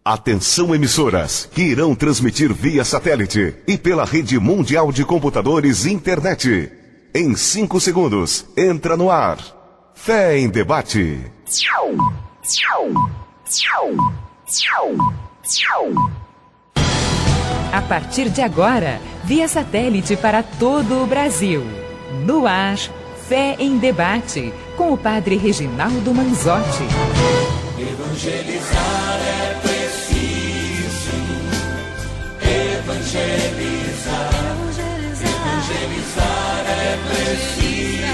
Atenção emissoras, que irão transmitir via satélite e pela rede mundial de computadores e internet. Em 5 segundos, entra no ar. Fé em Debate. A partir de agora, via satélite para todo o Brasil. No ar, Fé em Debate, com o padre Reginaldo Manzotti. Evangelizar é preciso. Evangelizar. Evangelizar é preciso.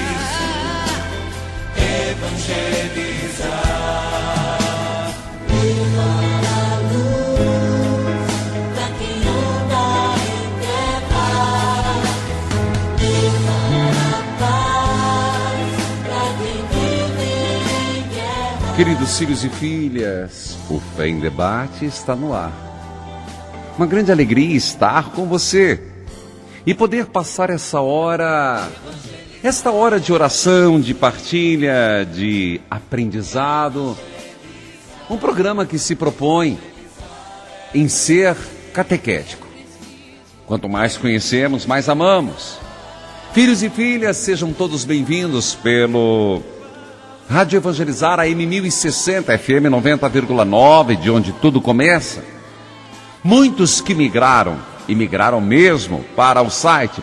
Evangelizar. Levar a luz pra quem anda em guerra. Levar a paz pra quem vive em guerra. Queridos filhos e filhas, o Fé em Debate está no ar. Uma grande alegria estar com você e poder passar esta hora de oração, de partilha, de aprendizado. Um programa que se propõe em ser catequético. Quanto mais conhecemos, mais amamos. Filhos e filhas, sejam todos bem-vindos pelo Rádio Evangelizar AM 1060, FM 90,9, de onde tudo começa. Muitos que migraram, e migraram mesmo, para o site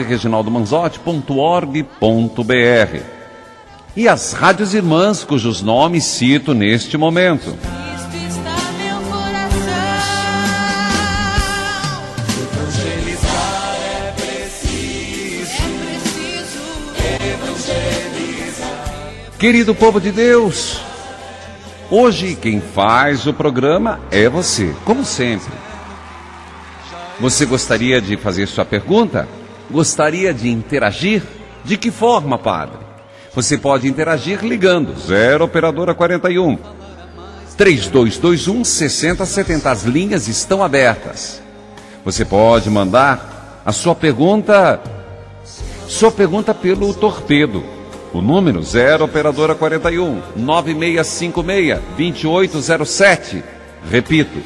padrereginaldomanzotti.org.br. E as rádios irmãs, cujos nomes cito neste momento. Cristo está meu coração. Evangelizar é preciso. Evangelizar. Querido povo de Deus, hoje quem faz o programa é você, como sempre. Você gostaria de fazer sua pergunta? Gostaria de interagir? De que forma, padre? Você pode interagir ligando 0 operadora 41 3221 6070. As linhas estão abertas. Você pode mandar a sua pergunta pelo torpedo. O número 0 operadora 41 9656 2807. Repito,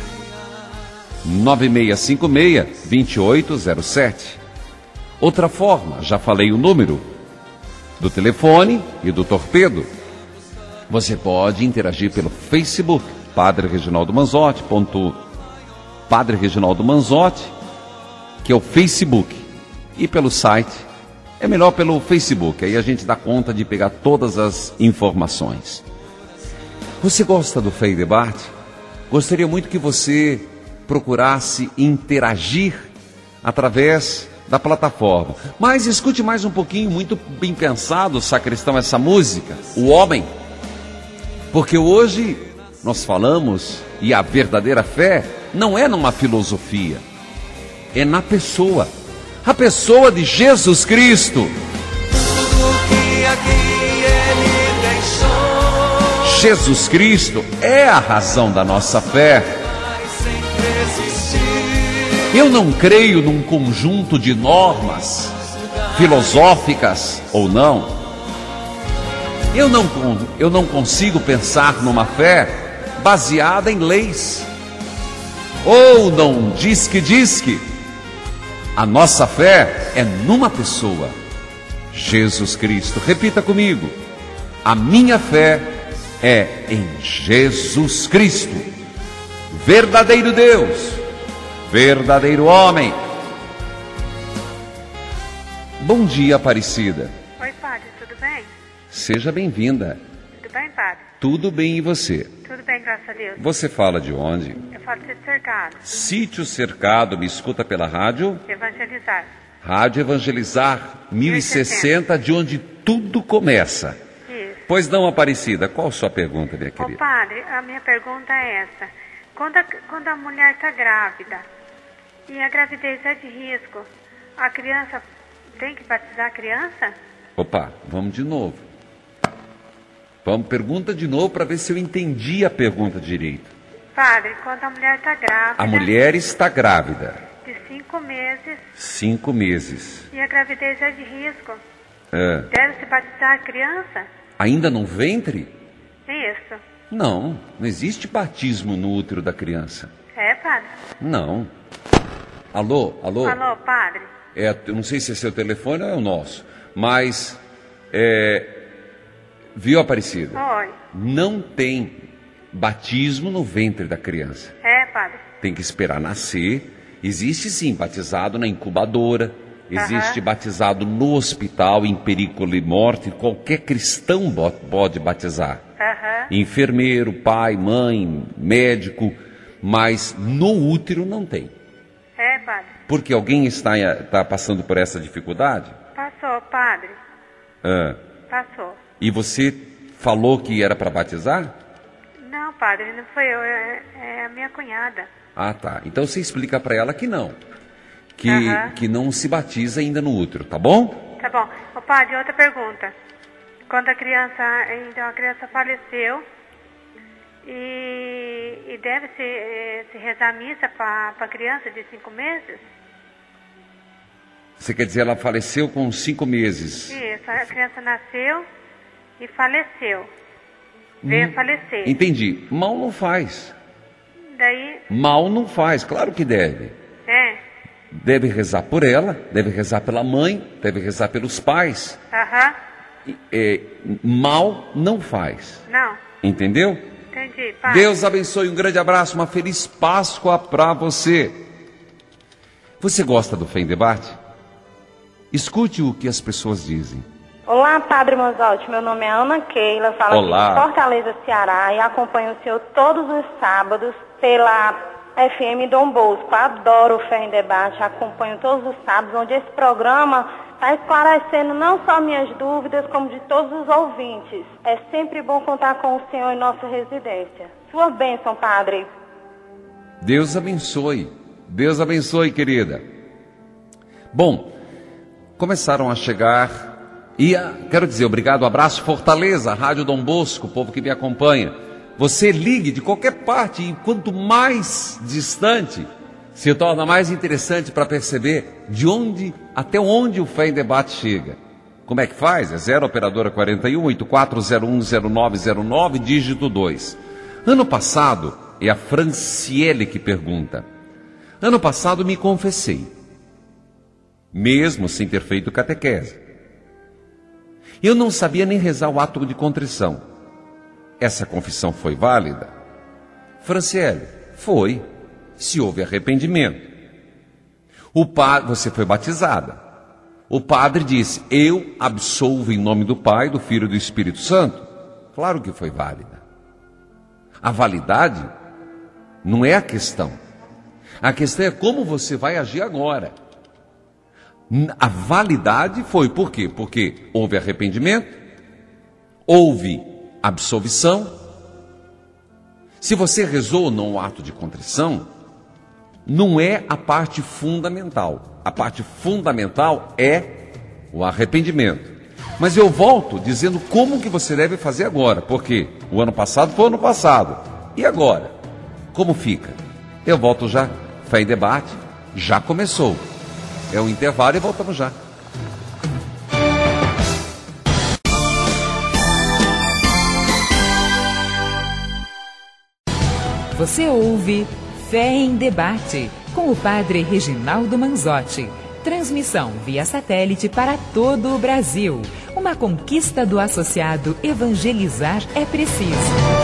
9656-2807. Outra forma, já falei o número do telefone e do torpedo. Você pode interagir pelo Facebook, Padre Reginaldo Manzotti, Padre Reginaldo Manzotti, que é o Facebook, e pelo site. É melhor pelo Facebook, aí a gente dá conta de pegar todas as informações. Você gosta do Fé em Debate? Gostaria muito que você procurasse interagir através da plataforma. Mas escute mais um pouquinho, muito bem pensado, sacristão, essa música, O Homem. Porque hoje nós falamos, e a verdadeira fé não é numa filosofia, é na pessoa. A pessoa de Jesus Cristo. Tudo que aqui ele deixou. Jesus Cristo é a razão da nossa fé. Eu não creio num conjunto de normas filosóficas ou não. Eu não consigo pensar numa fé baseada em leis. Ou não diz que. A nossa fé é numa pessoa, Jesus Cristo. Repita comigo. A minha fé é em Jesus Cristo, verdadeiro Deus, verdadeiro homem. Bom dia, Aparecida. Oi, padre, tudo bem? Seja bem-vinda. Tudo bem, padre? Tudo bem, e você? Tudo bem, graças a Deus. Você fala de onde? Eu falo de cercado. Sítio Cercado, me escuta pela rádio? Evangelizar. Rádio Evangelizar 1060, de onde tudo começa. Isso. Pois não, Aparecida, qual a sua pergunta, minha Ô, querida? padre, a minha pergunta é essa. Quando a mulher está grávida e a gravidez é de risco, a criança tem que batizar a criança? Opa, vamos de novo. Pergunta de novo para ver se eu entendi a pergunta direito. Padre, quando a mulher está grávida... A mulher está grávida. De 5 meses... 5 meses. E a gravidez é de risco. É. Deve-se batizar a criança? Ainda no ventre? Isso. Não existe batismo no útero da criança. É, padre? Não. Alô? Alô, padre? Eu não sei se é seu telefone ou é o nosso, mas, viu, Aparecida? Oi. Não tem batismo no ventre da criança. É, padre? Tem que esperar nascer. Existe sim batizado na incubadora, existe batizado no hospital, em perigo de morte. Qualquer cristão pode batizar. Enfermeiro, pai, mãe, médico, mas no útero não tem. É, padre? Porque alguém está passando por essa dificuldade? Passou, padre. Passou. E você falou que era para batizar? Não, padre, não foi eu, é a minha cunhada. Ah, tá. Então você explica para ela que não. Que não se batiza ainda no útero, tá bom? Tá bom. Ô, padre, outra pergunta. Quando a criança faleceu e deve se rezar a missa para a criança de 5 meses? Você quer dizer, ela faleceu com 5 meses? Isso, a criança nasceu e faleceu. Veio a falecer. Entendi. Mal não faz. Daí... Mal não faz, claro que deve. Deve rezar por ela, deve rezar pela mãe, deve rezar pelos pais. Mal não faz. Não. Entendeu? Entendi, pai. Deus abençoe, um grande abraço, uma feliz Páscoa para você. Você gosta do Fé em Debate? Escute o que as pessoas dizem. Olá, Padre Manzotti, meu nome é Ana Keila, falo aqui de Fortaleza, Ceará, e acompanho o senhor todos os sábados pela FM Dom Bosco. Adoro o Fé em Debate, acompanho todos os sábados, onde esse programa está esclarecendo não só minhas dúvidas, como de todos os ouvintes. É sempre bom contar com o senhor em nossa residência. Sua bênção, Padre. Deus abençoe. Deus abençoe, querida. Bom, começaram a chegar... quero dizer, obrigado, abraço Fortaleza, Rádio Dom Bosco, o povo que me acompanha. Você ligue de qualquer parte e quanto mais distante, se torna mais interessante para perceber até onde o Fé em Debate chega. Como é que faz? É 0 operadora 41 84010909, dígito 2. Ano passado, é a Franciele que pergunta. Ano passado me confessei, mesmo sem ter feito catequese. Eu não sabia nem rezar o ato de contrição. Essa confissão foi válida? Franciele, foi, se houve arrependimento. Você foi batizada. O padre disse, eu absolvo em nome do Pai, do Filho e do Espírito Santo. Claro que foi válida. A validade não é a questão. A questão é como você vai agir agora. A validade foi por quê? Porque houve arrependimento, houve absolvição. Se você rezou ou não o ato de contrição, não é a parte fundamental. A parte fundamental é o arrependimento. Mas eu volto dizendo como que você deve fazer agora, porque o ano passado foi o ano passado. E agora? Como fica? Eu volto já. Fé em Debate já começou. É o intervalo e voltamos já. Você ouve Fé em Debate, com o padre Reginaldo Manzotti. Transmissão via satélite para todo o Brasil. Uma conquista do associado Evangelizar é Preciso.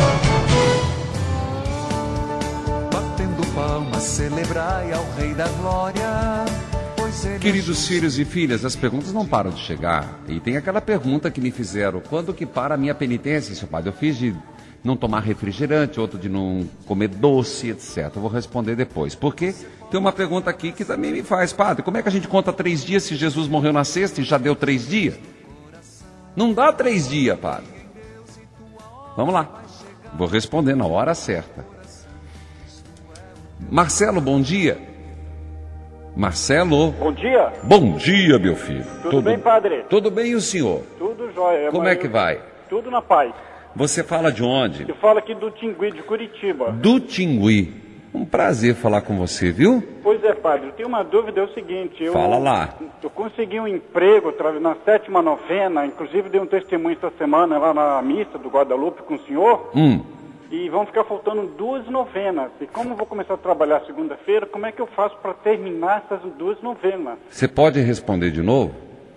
Batendo palmas, celebrai ao Rei da Glória. Queridos filhos e filhas, as perguntas não param de chegar. E tem aquela pergunta que me fizeram: quando que para a minha penitência, seu padre? Eu fiz de não tomar refrigerante, outro de não comer doce, etc. Eu vou responder depois. Porque tem uma pergunta aqui que também me faz: padre, como é que a gente conta 3 dias se Jesus morreu na sexta e já deu 3 dias? Não dá 3 dias, padre. Vamos lá. Vou responder na hora certa. Marcelo, bom dia. Marcelo. Bom dia. Bom dia, meu filho. Tudo bem, padre? Tudo bem, e o senhor? Tudo jóia. Como é que vai? Tudo na paz. Você fala de onde? Eu falo aqui do Tingui, de Curitiba. Do Tingui. Um prazer falar com você, viu? Pois é, padre. Eu tenho uma dúvida, é o seguinte. Fala lá. Eu consegui um emprego na 7ª novena, inclusive dei um testemunho esta semana lá na missa do Guadalupe com o senhor. E vão ficar faltando 2 novenas. E como eu vou começar a trabalhar segunda-feira, como é que eu faço para terminar essas 2 novenas? Você pode responder de novo?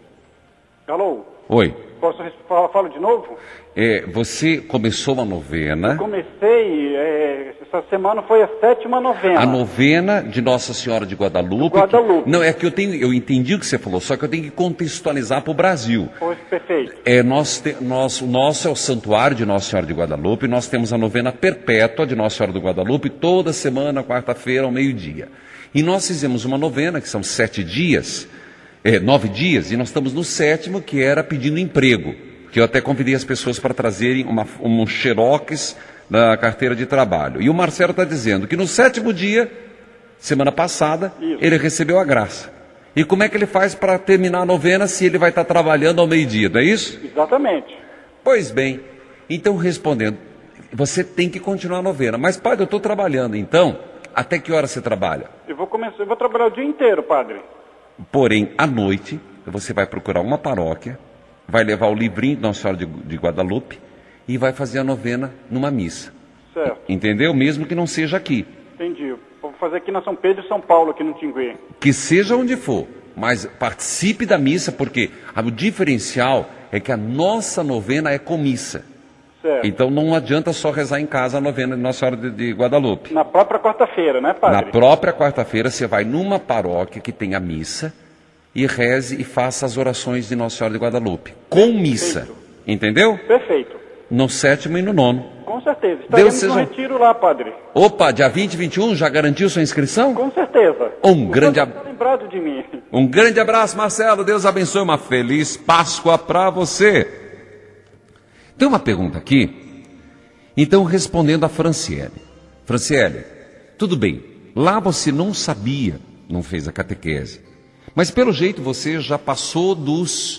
Alô? Oi. Posso falo de novo? Você começou uma novena. Eu comecei, essa semana foi a 7ª novena. A novena de Nossa Senhora de Guadalupe. Guadalupe. Não, é que eu entendi o que você falou, só que eu tenho que contextualizar para o Brasil. Pois, perfeito. O nosso é o Santuário de Nossa Senhora de Guadalupe. Nós temos a novena perpétua de Nossa Senhora de Guadalupe toda semana, quarta-feira, ao meio-dia. E nós fizemos uma novena, que são 7 dias, 9 dias, e nós estamos no 7º, que era pedindo emprego. Que eu até convidei as pessoas para trazerem um xerox da carteira de trabalho. E o Marcelo está dizendo que no 7º dia, semana passada, ele recebeu a graça. E como é que ele faz para terminar a novena se ele vai estar trabalhando ao meio-dia, não é isso? Exatamente. Pois bem, então respondendo, você tem que continuar a novena. Mas, padre, eu estou trabalhando, então, até que hora você trabalha? Eu vou trabalhar o dia inteiro, padre. Porém, à noite, você vai procurar uma paróquia, vai levar o livrinho de Nossa Senhora de Guadalupe e vai fazer a novena numa missa. Certo. Entendeu? Mesmo que não seja aqui. Entendi. Vou fazer aqui na São Pedro e São Paulo, aqui no Tinguê. Que seja onde for, mas participe da missa, porque o diferencial é que a nossa novena é com missa. Certo. Então não adianta só rezar em casa a novena de Nossa Senhora de Guadalupe. Na própria quarta-feira, né, padre? Na própria quarta-feira você vai numa paróquia que tem a missa e reze e faça as orações de Nossa Senhora de Guadalupe, com missa. Perfeito. Entendeu? Perfeito. No 7º e no 9º. Com certeza. Estaremos no retiro lá, padre. Opa, dia 20 e 21, já garantiu sua inscrição? Com certeza. Um grande abraço. Lembrado de mim. Um grande abraço, Marcelo. Deus abençoe. Uma feliz Páscoa para você. Tem uma pergunta aqui. Então, respondendo a Franciele. Franciele, tudo bem. Lá você não sabia, não fez a catequese. Mas pelo jeito você já passou dos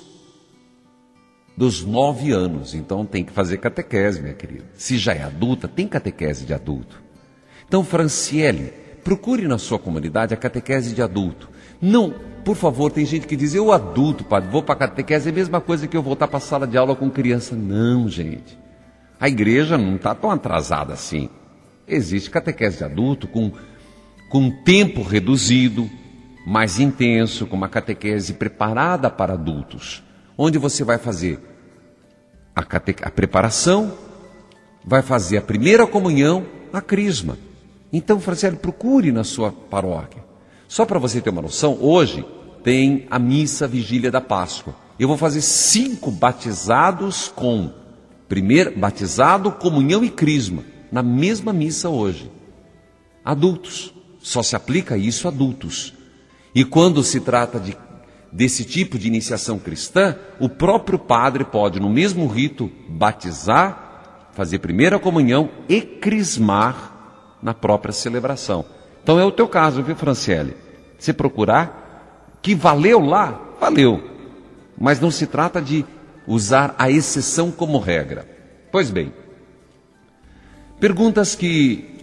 9 anos. Então tem que fazer catequese, minha querida. Se já é adulta, tem catequese de adulto. Então, Franciele, procure na sua comunidade a catequese de adulto. Não, por favor, tem gente que diz, eu adulto, padre, vou para a catequese, é a mesma coisa que eu voltar para a sala de aula com criança. Não, gente. A igreja não está tão atrasada assim. Existe catequese de adulto com tempo reduzido, mais intenso, com uma catequese preparada para adultos, onde você vai fazer a preparação, vai fazer a primeira comunhão, a crisma. Então, Franciele, procure na sua paróquia. Só para você ter uma noção, hoje tem a missa Vigília da Páscoa. Eu vou fazer 5 batizados com primeiro batizado, comunhão e crisma, na mesma missa hoje. Adultos, só se aplica isso a adultos. E quando se trata desse tipo de iniciação cristã, o próprio padre pode, no mesmo rito, batizar, fazer primeira comunhão e crismar na própria celebração. Então é o teu caso, viu, Franciele? Se procurar, que valeu lá, valeu. Mas não se trata de usar a exceção como regra. Pois bem, perguntas que...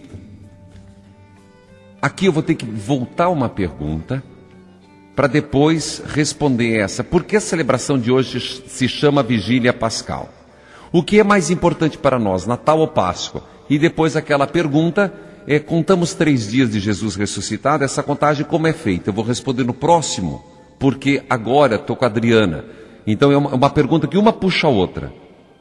Aqui eu vou ter que voltar uma pergunta para depois responder essa. Por que a celebração de hoje se chama Vigília Pascal? O que é mais importante para nós, Natal ou Páscoa? E depois aquela pergunta, contamos 3 dias de Jesus ressuscitado, essa contagem como é feita? Eu vou responder no próximo, porque agora estou com a Adriana. Então é uma pergunta que uma puxa a outra.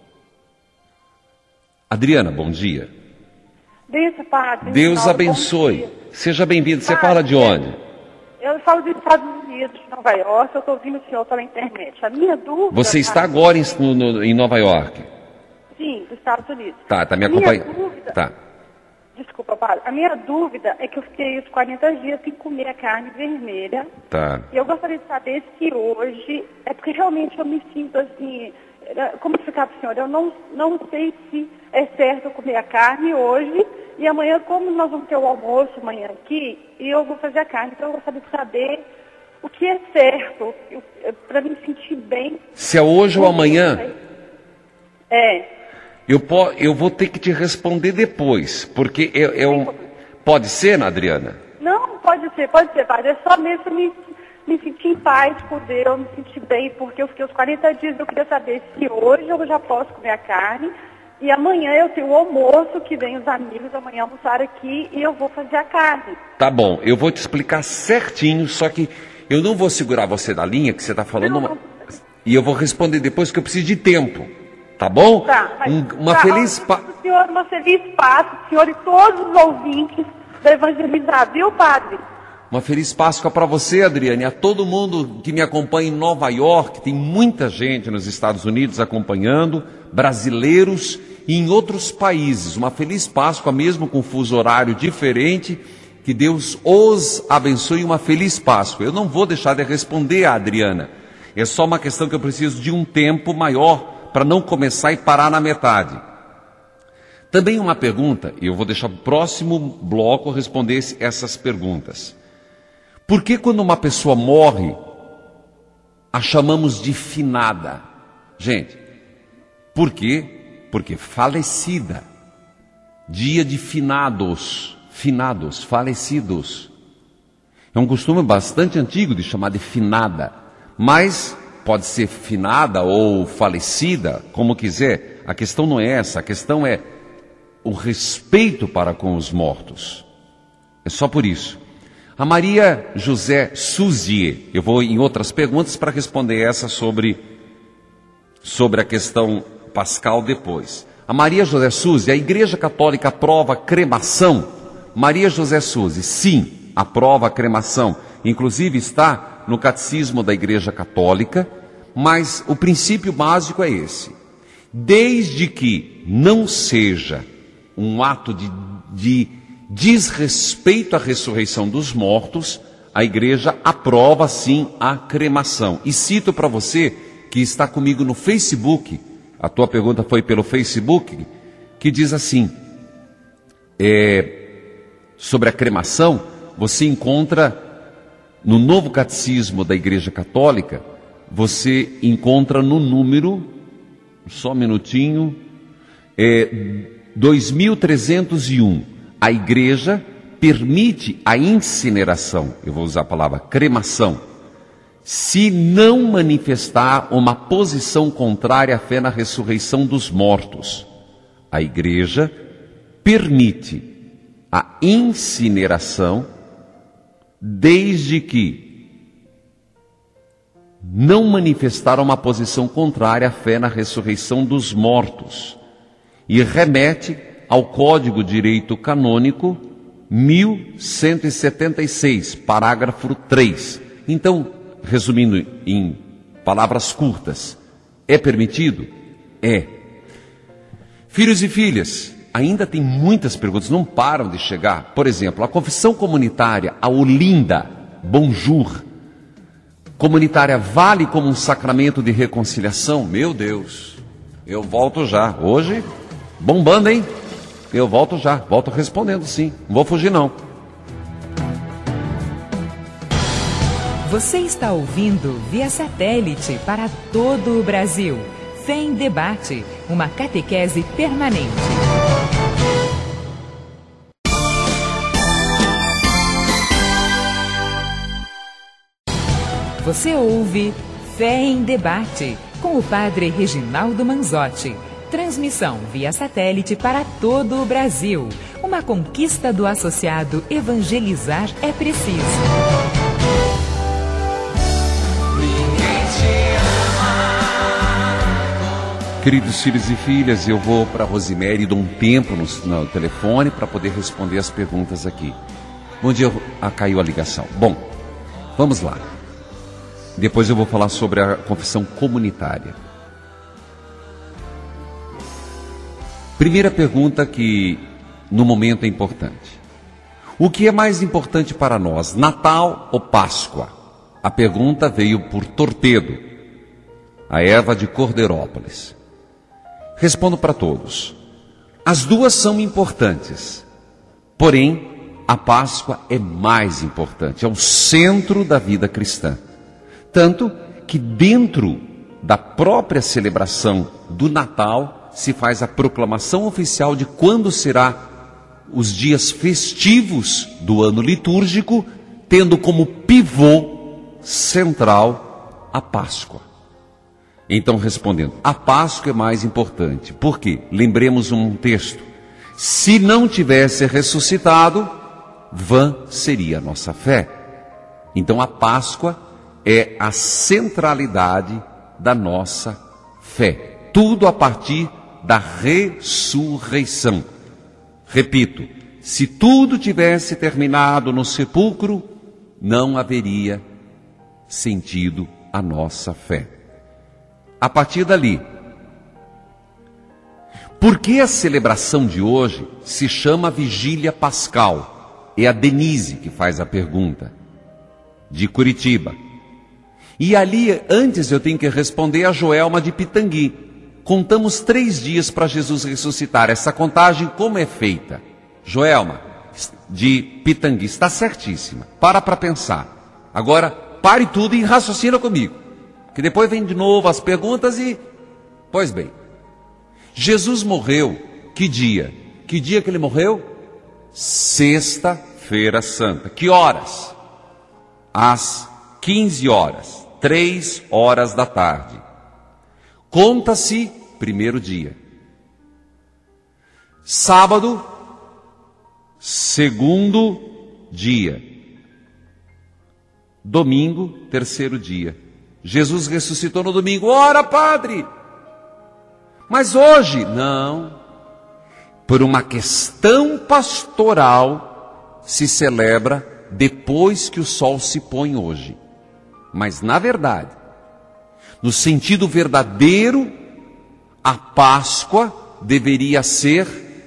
Adriana, bom dia. Beijo, padre. Deus abençoe. Seja bem-vindo. Você fala de onde? Eu falo dos Estados Unidos, de Nova York. Eu estou ouvindo o senhor pela internet. A minha dúvida... Você está agora em Nova York? Sim, dos Estados Unidos. Tá me acompanhando. Tá. Desculpa, padre. A minha dúvida é que eu fiquei os 40 dias sem comer a carne vermelha. Tá. E eu gostaria de saber se hoje... É porque realmente eu me sinto assim... Como explicar para o senhor? Eu não sei se é certo eu comer a carne hoje. E amanhã, como nós vamos ter o almoço amanhã aqui, e eu vou fazer a carne. Então eu gostaria de saber o que é certo, para me sentir bem. Se é hoje ou amanhã? Eu vou ter que te responder depois, porque Pode ser, Adriana? Não, pode ser, padre. É só mesmo me sentir em paz com Deus, me sentir bem, porque eu fiquei os 40 dias, eu queria saber se hoje eu já posso comer a carne, E amanhã eu tenho o almoço, que vem os amigos amanhã almoçar aqui e eu vou fazer a carne. Tá bom, eu vou te explicar certinho, só que eu não vou segurar você da linha que você está falando, e eu vou responder depois que eu preciso de tempo, tá bom? Tá, mas, uma feliz Páscoa. Senhor, uma feliz Páscoa, senhor e todos os ouvintes da Evangelizar, viu, padre? Uma feliz Páscoa para você, Adriane, a todo mundo que me acompanha em Nova York, tem muita gente nos Estados Unidos acompanhando, brasileiros e em outros países. Uma feliz Páscoa mesmo com fuso horário diferente, que Deus os abençoe, uma feliz Páscoa. Eu não vou deixar de responder a Adriana, é só uma questão que eu preciso de um tempo maior para não começar e parar na metade. Também uma pergunta, e eu vou deixar para o próximo bloco responder essas perguntas. Por que quando uma pessoa morre, a chamamos de finada? Gente, por quê? Porque falecida. Dia de finados, falecidos. É um costume bastante antigo de chamar de finada, mas pode ser finada ou falecida, como quiser. A questão não é essa, a questão é o respeito para com os mortos. É só por isso. A Maria José Suzier, eu vou em outras perguntas para responder essa sobre a questão pascal depois. A Maria José Suzier, a Igreja Católica aprova a cremação? Maria José Suzier, sim, aprova a cremação. Inclusive está no Catecismo da Igreja Católica, mas o princípio básico é esse. Desde que não seja um ato de desrespeito à ressurreição dos mortos, a igreja aprova sim a cremação. E cito para você que está comigo no Facebook, a tua pergunta foi pelo Facebook, que diz assim, sobre a cremação, você encontra no Novo Catecismo da Igreja Católica, você encontra no número, só um minutinho, 2301. A igreja permite a incineração, eu vou usar a palavra cremação, se não manifestar uma posição contrária à fé na ressurreição dos mortos. A igreja permite a incineração desde que não manifestar uma posição contrária à fé na ressurreição dos mortos. E remete ao Código de Direito Canônico 1176, parágrafo 3. Então, resumindo em palavras curtas, é permitido? É. Filhos e filhas, ainda tem muitas perguntas, não param de chegar. Por exemplo, a confissão comunitária, a Olinda, Bonjour, comunitária vale como um sacramento de reconciliação? Meu Deus, eu volto já. Hoje, bombando, hein? Eu volto já, volto respondendo sim, não vou fugir não. Você está ouvindo via satélite para todo o Brasil. Fé em Debate, uma catequese permanente. Você ouve Fé em Debate, com o padre Reginaldo Manzotti. Transmissão via satélite para todo o Brasil. Uma conquista do associado Evangelizar é Preciso. Queridos filhos e filhas, eu vou para a Rosemary e dou um tempo no telefone para poder responder as perguntas aqui. Bom dia, caiu a ligação. Bom, vamos lá. Depois eu vou falar sobre a confissão comunitária. Primeira pergunta que no momento é importante. O que é mais importante para nós, Natal ou Páscoa? A pergunta veio por Torpedo, a Eva de Cordeirópolis. Respondo para todos. As duas são importantes, porém a Páscoa é mais importante, é o centro da vida cristã. Tanto que dentro da própria celebração do Natal se faz a proclamação oficial de quando será os dias festivos do ano litúrgico, tendo como pivô central a Páscoa. Então, respondendo, a Páscoa é mais importante. Por quê? Lembremos um texto. Se não tivesse ressuscitado, vã seria a nossa fé. Então, a Páscoa é a centralidade da nossa fé. Tudo a partir da ressurreição. Repito, se tudo tivesse terminado no sepulcro, não haveria sentido a nossa fé. A partir dali, por que a celebração de hoje se chama Vigília Pascal? É a Denise que faz a pergunta, de Curitiba. E ali, antes eu tenho que responder a Joelma de Pitangui. Contamos 3 dias para Jesus ressuscitar. Essa contagem como é feita? Joelma, de Pitangui, está certíssima. Para pensar. Agora, pare tudo e raciocina comigo. Que depois vem de novo as perguntas e... Pois bem, Jesus morreu, que dia? Que dia que ele morreu? Sexta-feira Santa. Que horas? Às 15 horas, 3 horas da tarde. Conta-se primeiro dia. Sábado, segundo dia. Domingo, terceiro dia. Jesus ressuscitou no domingo. Ora, padre! Mas hoje, não. Por uma questão pastoral, se celebra depois que o sol se põe hoje. Mas, na verdade, no sentido verdadeiro, a Páscoa deveria ser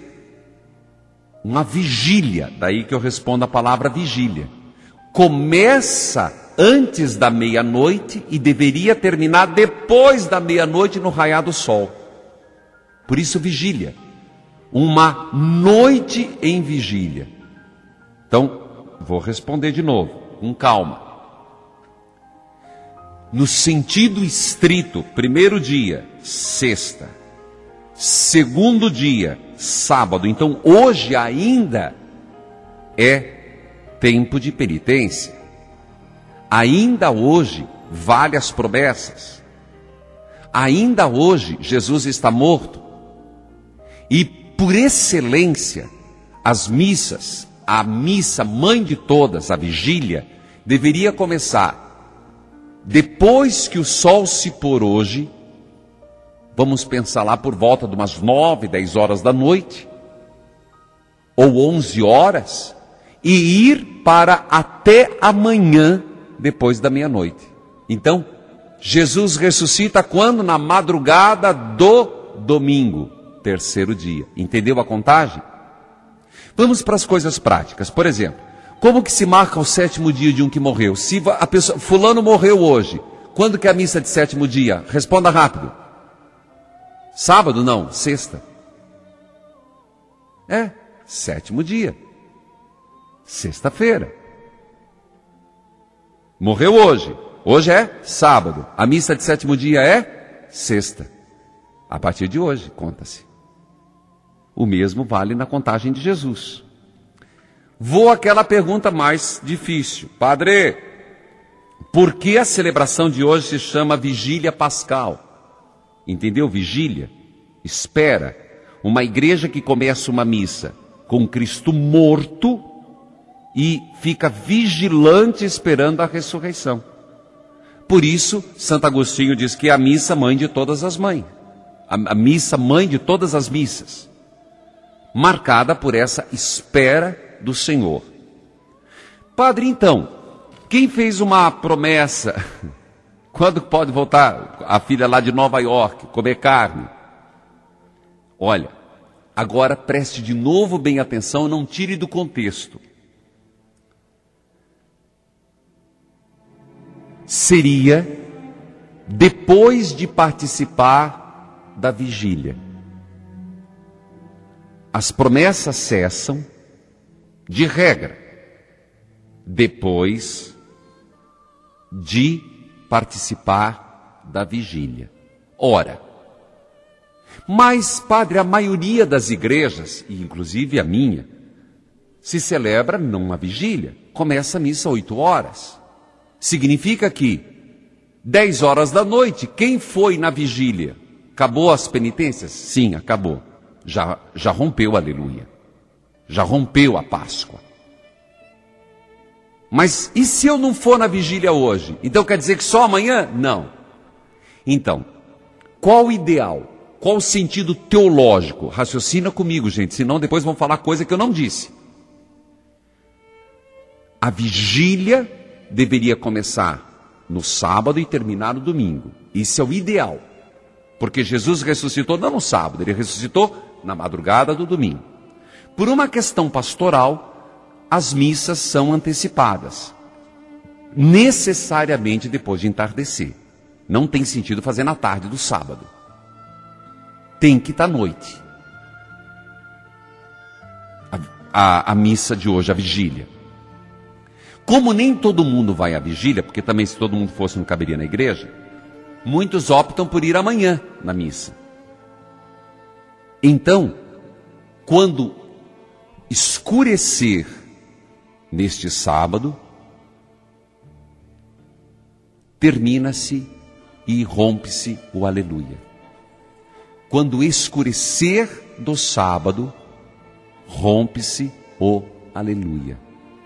uma vigília. Daí que eu respondo a palavra vigília. Começa antes da meia-noite e deveria terminar depois da meia-noite no raiar do sol. Por isso vigília. Uma noite em vigília. Então, vou responder de novo, com calma. No sentido estrito, primeiro dia, sexta. Segundo dia, sábado. Então, hoje ainda é tempo de penitência. Ainda hoje vale as promessas. Ainda hoje Jesus está morto. E por excelência, as missas, a missa mãe de todas, a vigília, deveria começar depois que o sol se pôr hoje. Vamos pensar lá por volta de umas 9, 10 horas da noite, ou 11 horas, e ir para até amanhã, depois da meia-noite. Então, Jesus ressuscita quando? Na madrugada do domingo, terceiro dia. Entendeu a contagem? Vamos para as coisas práticas. Por exemplo, como que se marca o 7º dia de um que morreu? Se a pessoa, fulano morreu hoje, quando que é a missa de 7º dia? Responda rápido. Sábado? Não, sexta. 7º dia. Sexta-feira. Morreu hoje. Hoje é sábado. A missa de 7º dia é sexta. A partir de hoje, conta-se. O mesmo vale na contagem de Jesus. Vou àquela pergunta mais difícil. Padre, por que a celebração de hoje se chama Vigília Pascal? Entendeu? Vigília. Espera. Uma igreja que começa uma missa com Cristo morto e fica vigilante esperando a ressurreição. Por isso, Santo Agostinho diz que é a missa mãe de todas as mães. A missa mãe de todas as missas. Marcada por essa espera do Senhor. Padre, então, quem fez uma promessa, quando pode voltar a filha lá de Nova York, comer carne? Olha, agora preste de novo bem atenção, não tire do contexto. Seria depois de participar da vigília. As promessas cessam, de regra, depois de participar da vigília. Ora, mas, padre, a maioria das igrejas, e inclusive a minha, se celebra numa vigília. Começa a missa 8 horas. Significa que 10 horas da noite, quem foi na vigília? Acabou as penitências? Sim, acabou. Já rompeu, aleluia. Já rompeu a Páscoa. Mas e se eu não for na vigília hoje? Então quer dizer que só amanhã? Não. Então, qual o ideal? Qual o sentido teológico? Raciocina comigo, gente, senão depois vão falar coisa que eu não disse. A vigília deveria começar no sábado e terminar no domingo. Isso é o ideal. Porque Jesus ressuscitou não no sábado, ele ressuscitou na madrugada do domingo. Por uma questão pastoral, as missas são antecipadas. Necessariamente depois de entardecer. Não tem sentido fazer na tarde do sábado. Tem que estar à noite. A missa de hoje, a vigília. Como nem todo mundo vai à vigília, porque também se todo mundo fosse não caberia na igreja, muitos optam por ir amanhã na missa. Então, quando escurecer neste sábado, termina-se e rompe-se o aleluia. Quando escurecer do sábado, rompe-se o aleluia.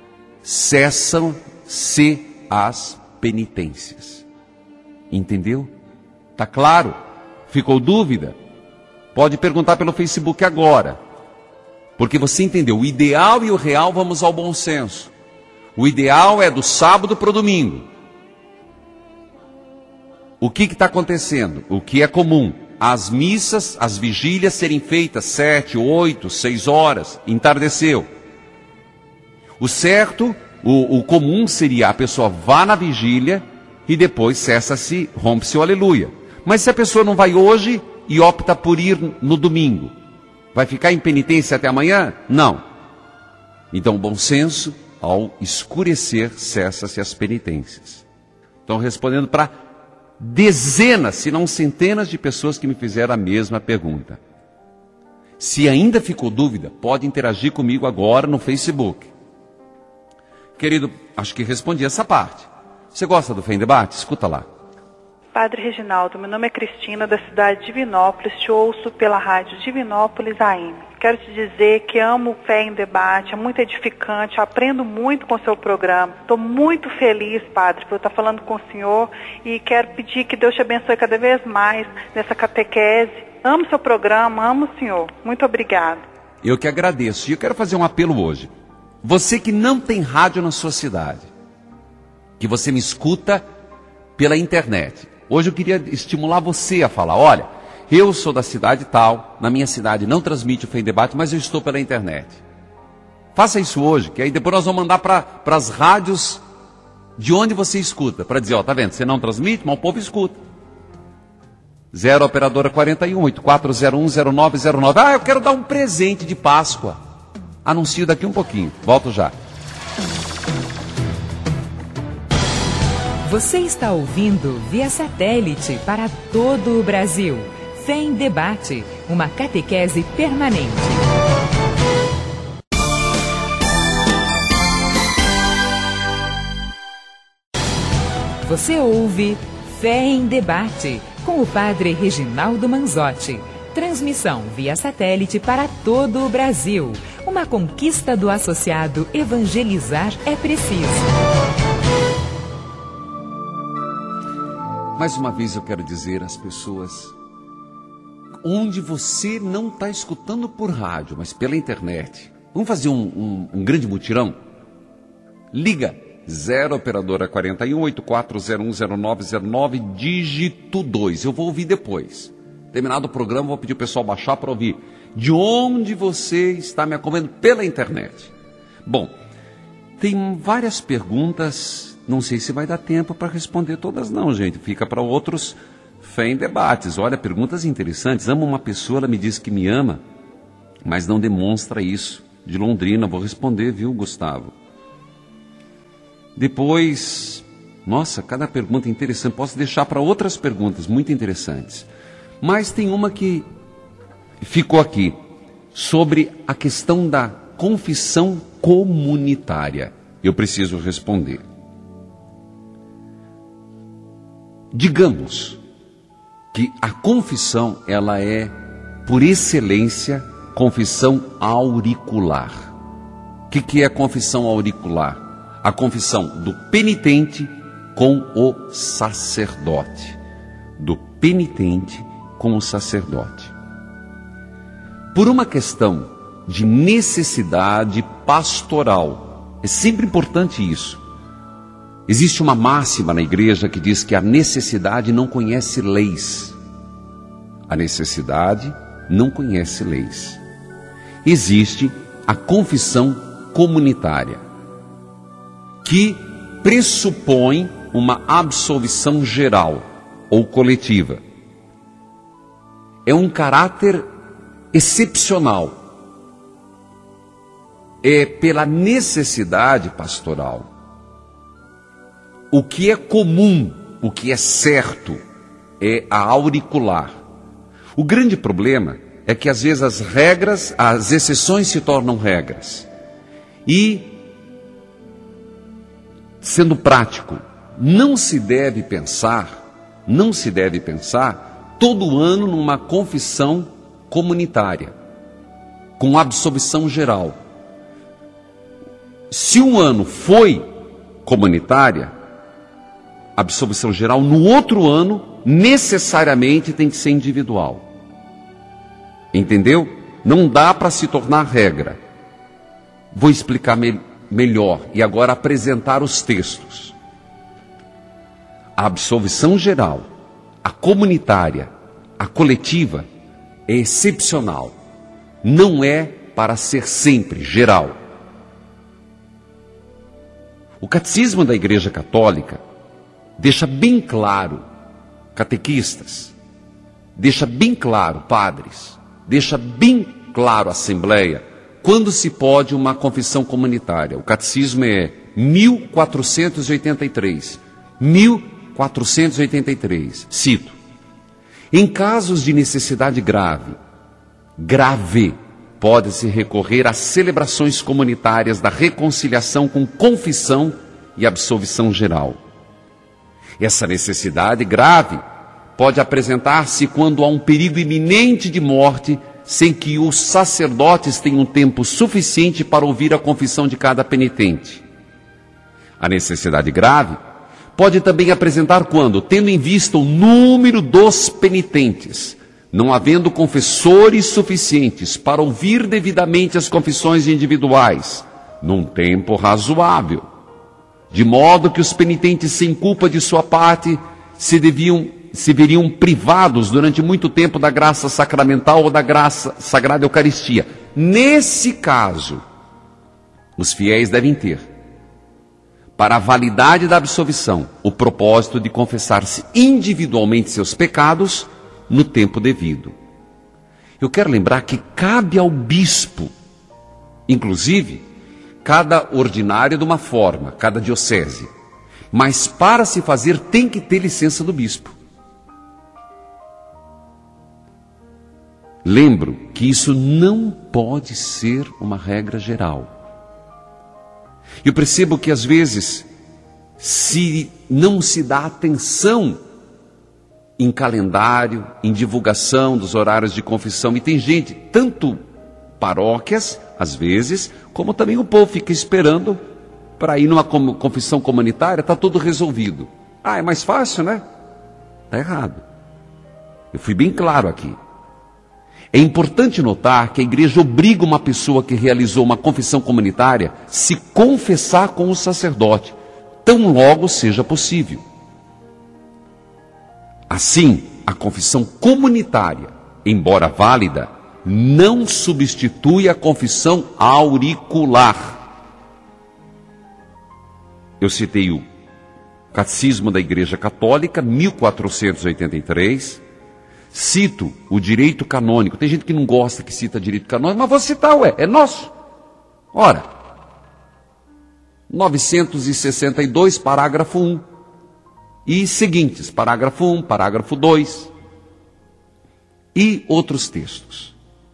Cessam-se as penitências. Entendeu? Tá claro? Ficou dúvida? Pode perguntar pelo Facebook agora. Porque você entendeu, o ideal e o real, vamos ao bom senso. O ideal é do sábado para o domingo. O que está acontecendo? O que é comum? As missas, as vigílias serem feitas 7, 8, 6 horas, entardeceu. O certo, o comum seria a pessoa vá na vigília e depois cessa-se, rompe-se o aleluia. Mas se a pessoa não vai hoje e opta por ir no domingo, vai ficar em penitência até amanhã? Não. Então o bom senso, ao escurecer, cessa-se as penitências. Então respondendo para dezenas, se não centenas de pessoas que me fizeram a mesma pergunta. Se ainda ficou dúvida, pode interagir comigo agora no Facebook. Querido, acho que respondi essa parte. Você gosta do Fé em Debate? Escuta lá. Padre Reginaldo, meu nome é Cristina, da cidade de Divinópolis, te ouço pela rádio Divinópolis AM. Quero te dizer que amo o Fé em Debate, é muito edificante, aprendo muito com o seu programa. Estou muito feliz, Padre, por eu estar falando com o senhor e quero pedir que Deus te abençoe cada vez mais nessa catequese. Amo seu programa, amo o senhor. Muito obrigado. Eu que agradeço. E eu quero fazer um apelo hoje. Você que não tem rádio na sua cidade, que você me escuta pela internet. Hoje eu queria estimular você a falar, olha, eu sou da cidade tal, na minha cidade não transmite o Fé em Debate, mas eu estou pela internet. Faça isso hoje, que aí depois nós vamos mandar para as rádios de onde você escuta, para dizer, ó, tá vendo, você não transmite, mas o povo escuta. 0 operadora 41 84010909. Ah, eu quero dar um presente de Páscoa. Anuncio daqui um pouquinho. Volto já. Você está ouvindo via satélite para todo o Brasil. Fé em Debate, uma catequese permanente. Você ouve Fé em Debate, com o Padre Reginaldo Manzotti. Transmissão via satélite para todo o Brasil. Uma conquista do associado Evangelizar é Preciso. Mais uma vez eu quero dizer às pessoas, onde você não está escutando por rádio, mas pela internet, vamos fazer um grande mutirão? Liga 0 operadora 41 84010909, dígito 2. Eu vou ouvir depois. Terminado o programa, vou pedir o pessoal baixar para ouvir de onde você está me acompanhando pela internet. Bom, tem várias perguntas, não sei se vai dar tempo para responder todas não, gente. Fica para outros Fé em Debates. Olha, perguntas interessantes. Amo uma pessoa, ela me diz que me ama, mas não demonstra isso. De Londrina, vou responder, viu, Gustavo? Depois, nossa, cada pergunta é interessante. Posso deixar para outras perguntas muito interessantes. Mas tem uma que ficou aqui, sobre a questão da confissão comunitária. Eu preciso responder. digamos que a confissão, ela é, por excelência, confissão auricular. O que é a confissão auricular? A confissão do penitente com o sacerdote. Do penitente com o sacerdote. Por uma questão de necessidade pastoral, é sempre importante isso. Existe uma máxima na igreja que diz que a necessidade não conhece leis. A necessidade não conhece leis. Existe a confissão comunitária, que pressupõe uma absolvição geral ou coletiva. É um caráter excepcional. É pela necessidade pastoral. O que é comum, o que é certo, é a auricular. O grande problema é que às vezes as exceções se tornam regras. E, sendo prático, não se deve pensar todo ano numa confissão comunitária, com absolvição geral. Se um ano foi comunitária, absolvição geral, no outro ano, necessariamente tem que ser individual. Entendeu? Não dá para se tornar regra. Vou explicar melhor e agora apresentar os textos. A absolvição geral, a comunitária, a coletiva, é excepcional. Não é para ser sempre geral. O Catecismo da Igreja Católica deixa bem claro, catequistas, deixa bem claro, padres, deixa bem claro, assembleia, quando se pode uma confissão comunitária. O catecismo é 1483. 1483. Cito: em casos de necessidade grave, pode-se recorrer às celebrações comunitárias da reconciliação com confissão e absolvição geral. Essa necessidade grave pode apresentar-se quando há um perigo iminente de morte, sem que os sacerdotes tenham tempo suficiente para ouvir a confissão de cada penitente. A necessidade grave pode também apresentar quando, tendo em vista o número dos penitentes, não havendo confessores suficientes para ouvir devidamente as confissões individuais, num tempo razoável, de modo que os penitentes sem culpa de sua parte se veriam privados durante muito tempo da graça sacramental ou da graça sagrada Eucaristia. Nesse caso, os fiéis devem ter, para a validade da absolvição, o propósito de confessar-se individualmente seus pecados no tempo devido. Eu quero lembrar que cabe ao bispo, inclusive, cada ordinário de uma forma, cada diocese. Mas para se fazer tem que ter licença do bispo. Lembro que isso não pode ser uma regra geral. Eu percebo que às vezes não se dá atenção em calendário, em divulgação dos horários de confissão. E tem gente, tanto paróquias, às vezes, como também o povo fica esperando para ir numa confissão comunitária, está tudo resolvido. É mais fácil, né? Está errado. Eu fui bem claro aqui. É importante notar que a igreja obriga uma pessoa que realizou uma confissão comunitária a se confessar com o sacerdote, tão logo seja possível. Assim, a confissão comunitária, embora válida, não substitui a confissão auricular. Eu citei o Catecismo da Igreja Católica, 1483. Cito o direito canônico. Tem gente que não gosta que cita direito canônico, mas vou citar, é nosso. Ora, 962, parágrafo 1. E seguintes, parágrafo 1, parágrafo 2. E outros textos.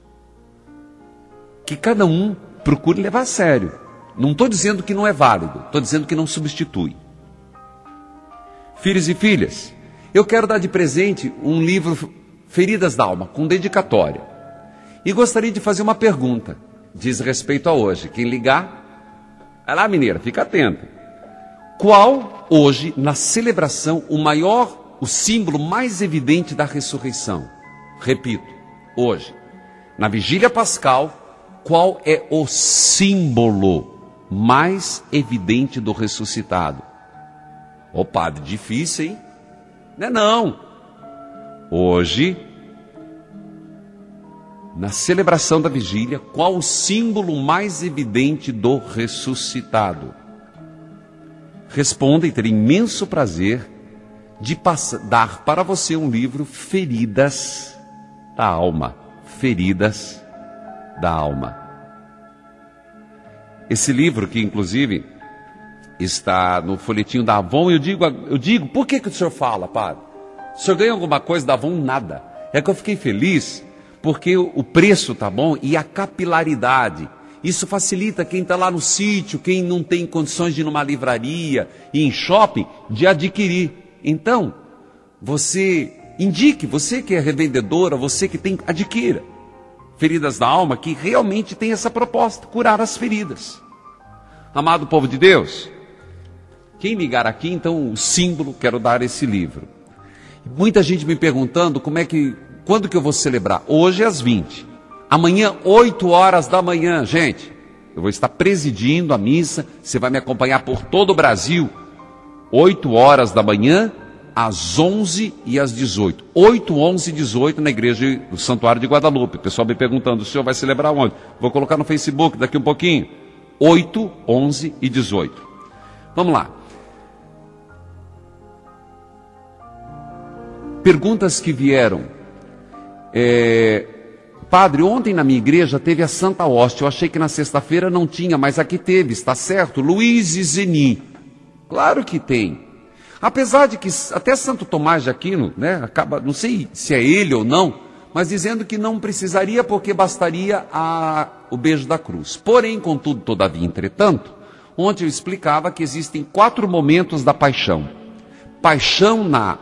Que cada um procure levar a sério. Não estou dizendo que não é válido, estou dizendo que não substitui. Filhos e filhas, Eu quero dar de presente um livro Feridas da Alma, com dedicatória. E gostaria de fazer uma pergunta, diz respeito a hoje. Quem ligar, vai lá, mineira, fica atenta. Qual hoje, na celebração, o símbolo mais evidente da ressurreição? Repito, hoje, na vigília pascal, qual é o símbolo mais evidente do ressuscitado? Ô padre, difícil, hein? Não é não. Hoje, na celebração da vigília, qual o símbolo mais evidente do ressuscitado? Responda e terei imenso prazer de dar para você um livro, Feridas da Alma. Feridas da Alma. Esse livro que, inclusive, está no folhetinho da Avon, eu digo, por que o senhor fala, padre? O senhor ganha alguma coisa da Avon? Nada. É que eu fiquei feliz, porque o preço tá bom e a capilaridade. Isso facilita quem está lá no sítio, quem não tem condições de ir numa livraria e em shopping, de adquirir. Então, você indique, você que é revendedora, você que tem, adquira. Feridas da Alma, que realmente tem essa proposta, curar as feridas. Amado povo de Deus, quem ligar aqui, então, o símbolo, quero dar esse livro. Muita gente me perguntando quando que eu vou celebrar? Hoje às 20. Amanhã, 8 horas da manhã, gente. Eu vou estar presidindo a missa, você vai me acompanhar por todo o Brasil. 8 horas da manhã, às 11 e às 18. 8, 11 e 18 na igreja do Santuário de Guadalupe. O pessoal me perguntando, o senhor vai celebrar onde? Vou colocar no Facebook daqui um pouquinho. 8, 11 e 18. Vamos lá. Perguntas que vieram. Padre, ontem na minha igreja teve a Santa Hóstia. Eu achei que na sexta-feira não tinha, mas aqui teve, está certo? Luiz e Zeni. Claro que tem. Apesar de que até Santo Tomás de Aquino, né, acaba, não sei se é ele ou não, mas dizendo que não precisaria porque bastaria o beijo da cruz. Porém, contudo, todavia, entretanto, ontem eu explicava que existem 4 momentos da paixão. Paixão na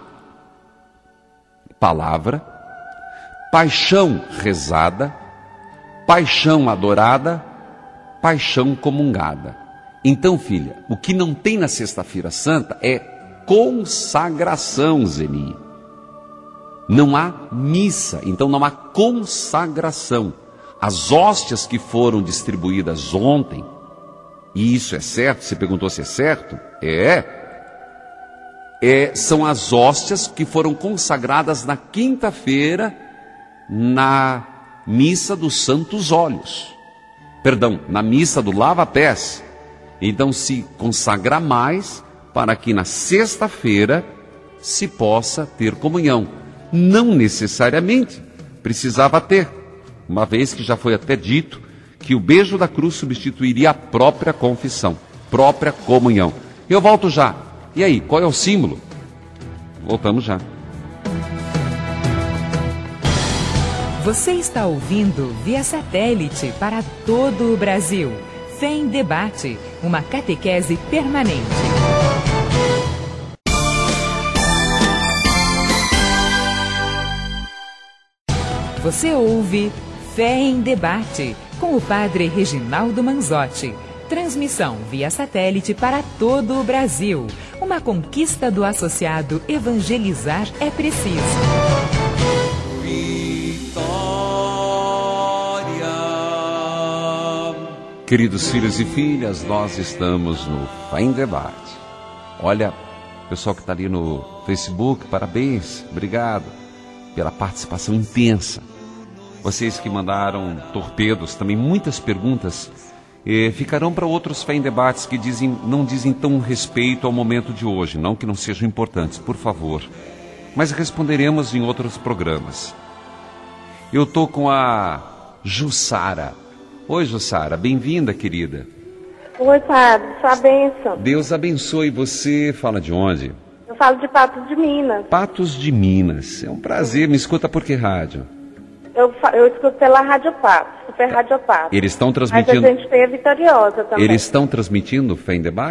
palavra, paixão rezada, paixão adorada, paixão comungada. Então, filha, o que não tem na Sexta-feira Santa é consagração, Zeni. Não há missa, então não há consagração. As hóstias que foram distribuídas ontem, e isso é certo, você perguntou se é certo? São as hóstias que foram consagradas na quinta-feira, na missa dos Santos Óleos. Perdão, na missa do Lava-Pés. Então se consagra mais para que na sexta-feira se possa ter comunhão. Não necessariamente precisava ter, uma vez que já foi até dito que o beijo da cruz substituiria a própria confissão, própria comunhão. Eu volto já. E aí, qual é o símbolo? Voltamos já. Você está ouvindo via satélite para todo o Brasil. Fé em Debate, uma catequese permanente. Você ouve Fé em Debate, com o padre Reginaldo Manzotti. Transmissão via satélite para todo o Brasil. Uma conquista do associado Evangelizar é Preciso. Queridos filhos e filhas, nós estamos no Fé em Debate. Olha, pessoal que está ali no Facebook, parabéns, obrigado pela participação intensa. Vocês que mandaram torpedos, também muitas perguntas, ficarão para outros Fé em Debates que não dizem tão respeito ao momento de hoje, não que não sejam importantes, por favor. Mas responderemos em outros programas. Eu estou com a Jussara. Oi, Jussara, bem-vinda, querida. Oi, padre, sua bênção. Deus abençoe. Você fala de onde? Eu falo de Patos de Minas. Patos de Minas, é um prazer. Me escuta por que rádio? Eu escuto pela Rádio Patos, Super Rádio Patos. Eles estão transmitindo... Mas a gente tem a Vitoriosa também. Eles estão transmitindo Fé em Debate?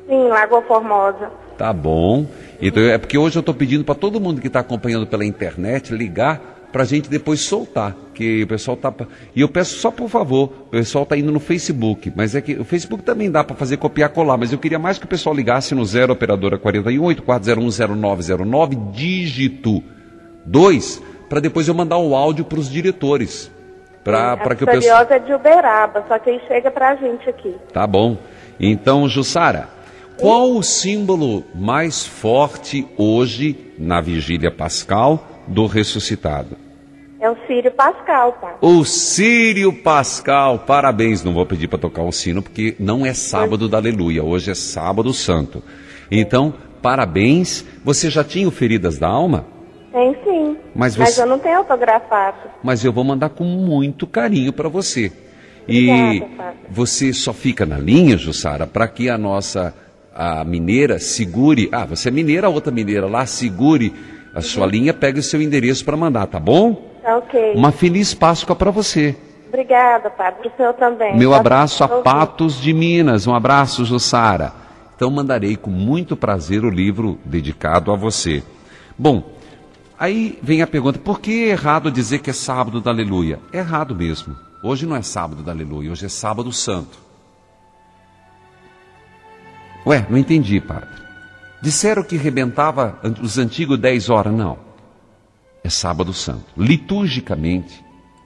Sim, Lagoa Formosa. Tá bom. Então, é porque hoje eu estou pedindo para todo mundo que está acompanhando pela internet ligar para a gente depois soltar. Que o pessoal tá. E eu peço só por favor, o pessoal está indo no Facebook, mas é que o Facebook também dá para fazer copiar colar, mas eu queria mais que o pessoal ligasse no 0 operadora 41 84010909 dígito 2 para depois eu mandar o áudio para os diretores. Para que o pessoal. A é de Uberaba, só que aí chega para a gente aqui. Tá bom. Então, Jussara, qual o símbolo mais forte hoje na vigília pascal do ressuscitado? É o Círio Pascal, pai. O Círio Pascal, parabéns. Não vou pedir para tocar o sino porque não é sábado da aleluia, hoje é sábado santo. Então, parabéns. Você já tinha o Feridas da Alma? Tem sim, mas eu não tenho autografado. Mas eu vou mandar com muito carinho para você. Obrigada, e pai. Você só fica na linha, Jussara, para que a mineira segure. Ah, você é mineira, a outra mineira lá, segure a sua linha, pegue o seu endereço para mandar, tá bom? Tá ok. Uma feliz Páscoa para você. Obrigada, pai, para o senhor também. Meu abraço a Patos de Minas, um abraço, Jussara. Então mandarei com muito prazer o livro dedicado a você. Bom, aí vem a pergunta, por que é errado dizer que é sábado da aleluia? É errado mesmo. Hoje não é sábado da aleluia, hoje é sábado santo. Ué, não entendi, padre. Disseram que rebentava os antigos 10 horas. Não. É sábado santo. Liturgicamente,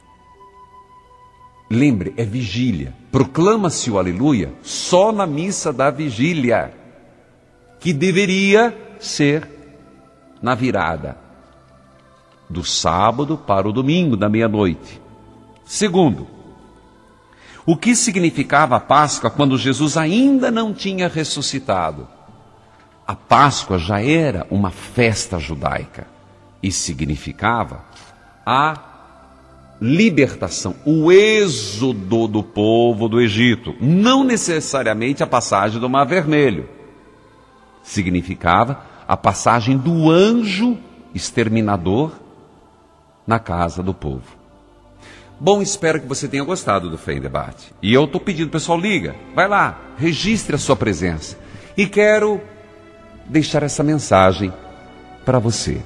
lembre, é vigília. Proclama-se o aleluia só na missa da vigília, que deveria ser na virada do sábado para o domingo, da meia-noite. Segundo, o que significava a Páscoa quando Jesus ainda não tinha ressuscitado? A Páscoa já era uma festa judaica e significava a libertação, o êxodo do povo do Egito, não necessariamente a passagem do Mar Vermelho. Significava a passagem do anjo exterminador na casa do povo. Bom, espero que você tenha gostado do Fé em Debate. E eu estou pedindo, pessoal, liga, vai lá, registre a sua presença. E quero deixar essa mensagem para você.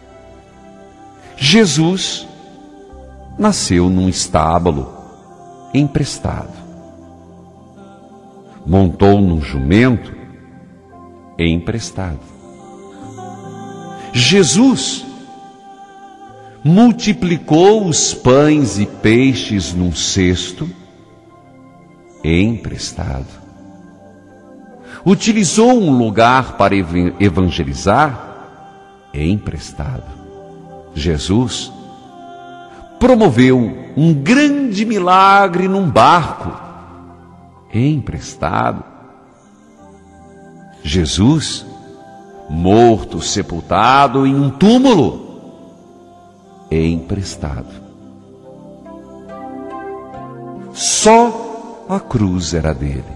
Jesus nasceu num estábulo emprestado. Montou num jumento emprestado. Jesus multiplicou os pães e peixes num cesto emprestado. Utilizou um lugar para evangelizar emprestado. Jesus promoveu um grande milagre num barco emprestado. Jesus, morto, sepultado em um túmulo emprestado. Só a cruz era dele.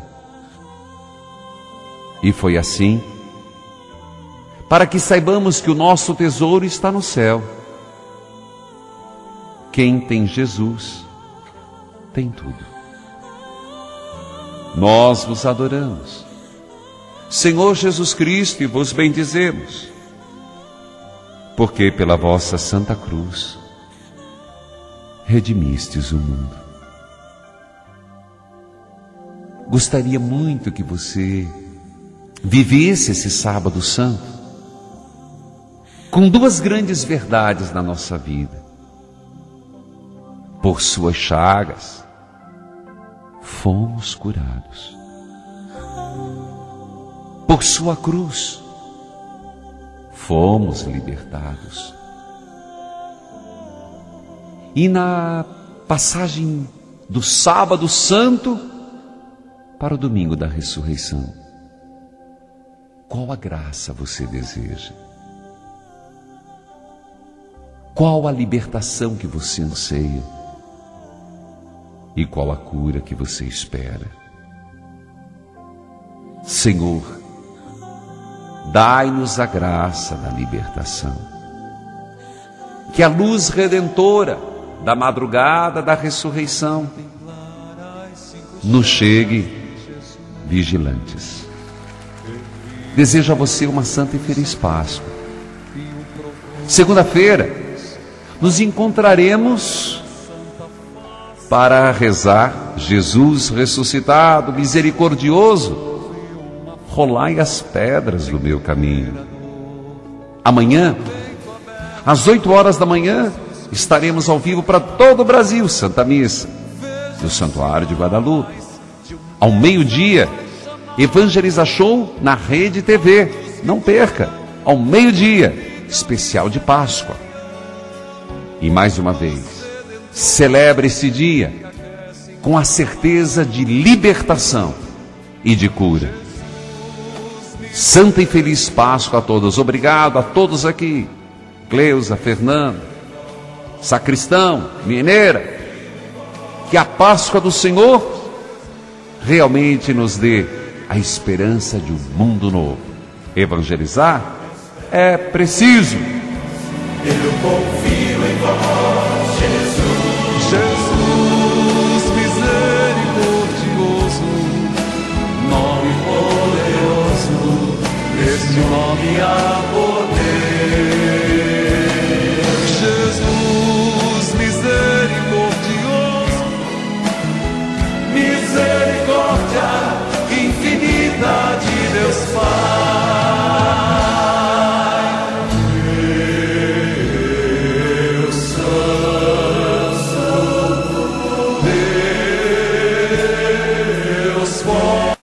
E foi assim, para que saibamos que o nosso tesouro está no céu. Quem tem Jesus, tem tudo. Nós vos adoramos, Senhor Jesus Cristo, e vos bendizemos, porque pela vossa Santa Cruz redimistes o mundo. Gostaria muito que você vivesse esse sábado santo com duas grandes verdades na nossa vida. Por suas chagas fomos curados. Por sua cruz fomos libertados. E na passagem do sábado santo para o domingo da ressurreição, qual a graça você deseja? Qual a libertação que você anseia? E qual a cura que você espera? Senhor, dai-nos a graça da libertação. Que a luz redentora da madrugada da ressurreição nos chegue vigilantes. desejo a você uma santa e feliz Páscoa. Segunda-feira, nos encontraremos para rezar Jesus ressuscitado, misericordioso, rolai as pedras do meu caminho. Amanhã, às 8 horas da manhã, estaremos ao vivo para todo o Brasil, Santa Missa, do Santuário de Guadalupe. Ao meio-dia, Evangeliza Show na Rede TV. Não perca, ao meio-dia, especial de Páscoa. E mais uma vez, celebre esse dia com a certeza de libertação e de cura. Santa e feliz Páscoa a todos. Obrigado a todos aqui. Cleusa, Fernando, Sacristão, Mineira. Que a Páscoa do Senhor realmente nos dê a esperança de um mundo novo. Evangelizar é preciso. Eu confio em vós.